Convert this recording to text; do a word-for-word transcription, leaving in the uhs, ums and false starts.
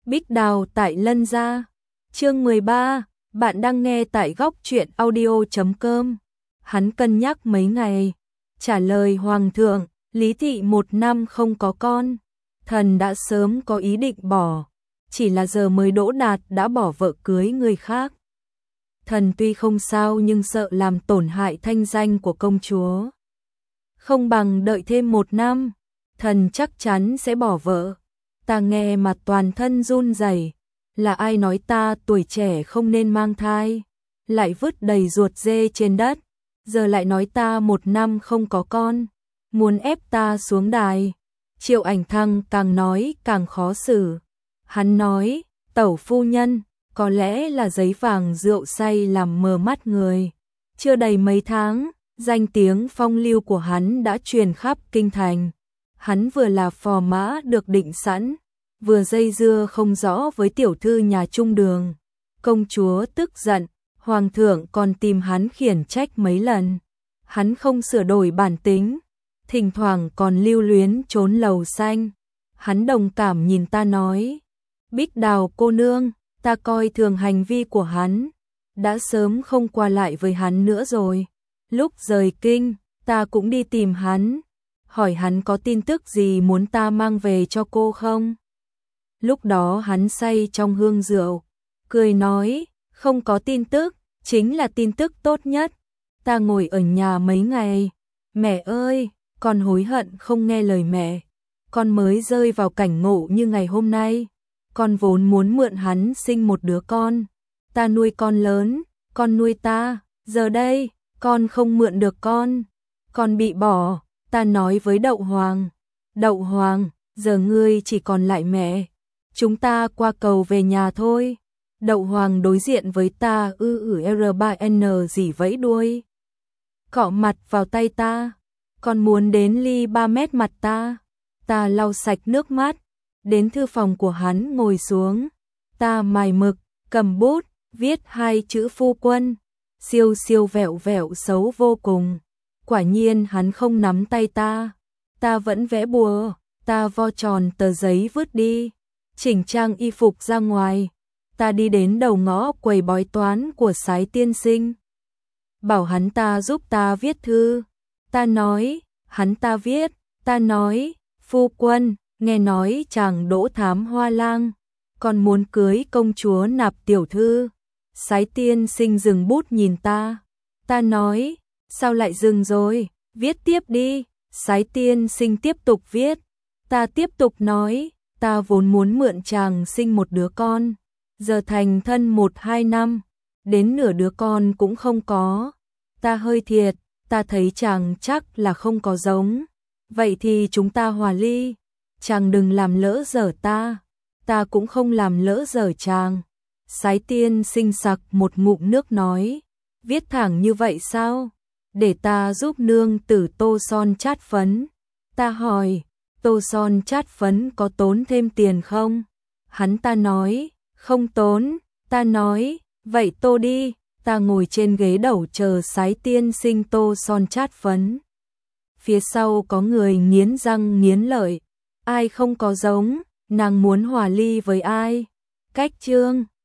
Bích Đào tại Lân Gia. Chương mười ba, bạn đang nghe tại góc truyện audio chấm com. Hắn cân nhắc mấy ngày, trả lời hoàng thượng, Lý thị một năm không có con, thần đã sớm có ý định bỏ, chỉ là giờ mới đỗ đạt đã bỏ vợ cưới người khác. Thần tuy không sao nhưng sợ làm tổn hại thanh danh của công chúa. Không bằng đợi thêm một năm, thần chắc chắn sẽ bỏ vợ. Ta nghe mà toàn thân run rẩy, là ai nói ta tuổi trẻ không nên mang thai, lại vứt đầy ruột dê trên đất, giờ lại nói ta một năm không có con, muốn ép ta xuống đài. Triệu Ảnh Thăng càng nói càng khó xử. Hắn nói, tẩu phu nhân, có lẽ là giấy vàng rượu say làm mờ mắt người. Chưa đầy mấy tháng, danh tiếng phong lưu của hắn đã truyền khắp kinh thành. Hắn vừa là phò mã được định sẵn, vừa dây dưa không rõ với tiểu thư nhà trung đường. Công chúa tức giận, hoàng thượng còn tìm hắn khiển trách mấy lần. Hắn không sửa đổi bản tính, thỉnh thoảng còn lưu luyến trốn lầu xanh. Hắn đồng cảm nhìn ta nói, Bích Đào cô nương, ta coi thường hành vi của hắn, đã sớm không qua lại với hắn nữa rồi. Lúc rời kinh, ta cũng đi tìm hắn, hỏi hắn có tin tức gì muốn ta mang về cho cô không. Lúc đó hắn say trong hương rượu, cười nói, không có tin tức, chính là tin tức tốt nhất. Ta ngồi ở nhà mấy ngày, mẹ ơi, con hối hận không nghe lời mẹ, con mới rơi vào cảnh ngộ như ngày hôm nay. Con vốn muốn mượn hắn sinh một đứa con, ta nuôi con lớn, con nuôi ta, giờ đây, con không mượn được con, con bị bỏ. Ta nói với Đậu Hoàng, Đậu Hoàng, giờ ngươi chỉ còn lại mẹ, chúng ta qua cầu về nhà thôi. Đậu Hoàng đối diện với ta ư ử R ba N gì vẫy đuôi, cọ mặt vào tay ta, còn muốn đến ly ba mét mặt ta. Ta lau sạch nước mắt, đến thư phòng của hắn ngồi xuống, ta mài mực, cầm bút, viết hai chữ phu quân, siêu siêu vẹo vẹo xấu vô cùng. Quả nhiên hắn không nắm tay ta, ta vẫn vẽ bùa. Ta vo tròn tờ giấy vứt đi, chỉnh trang y phục ra ngoài. Ta đi đến đầu ngõ quầy bói toán của Sái tiên sinh, bảo hắn ta giúp ta viết thư. Ta nói, hắn ta viết, ta nói, phu quân, nghe nói chàng đỗ thám hoa lang, còn muốn cưới công chúa Nạp tiểu thư. Sái tiên sinh dừng bút nhìn ta, ta nói, sao lại dừng rồi, viết tiếp đi. Sái tiên sinh tiếp tục viết, ta tiếp tục nói, ta vốn muốn mượn chàng sinh một đứa con, giờ thành thân một hai năm, đến nửa đứa con cũng không có. Ta hơi thiệt, ta thấy chàng chắc là không có giống, vậy thì chúng ta hòa ly, chàng đừng làm lỡ dở ta, ta cũng không làm lỡ dở chàng. Sái tiên sinh sặc một ngụm nước nói, viết thẳng như vậy sao? Để ta giúp nương tử tô son chát phấn. Ta hỏi, tô son chát phấn có tốn thêm tiền không? Hắn ta nói, không tốn. Ta nói, vậy tô đi. Ta ngồi trên ghế đầu chờ Sái tiên sinh tô son chát phấn. Phía sau có người nghiến răng nghiến lợi, ai không có giống, nàng muốn hòa ly với ai? Cách chương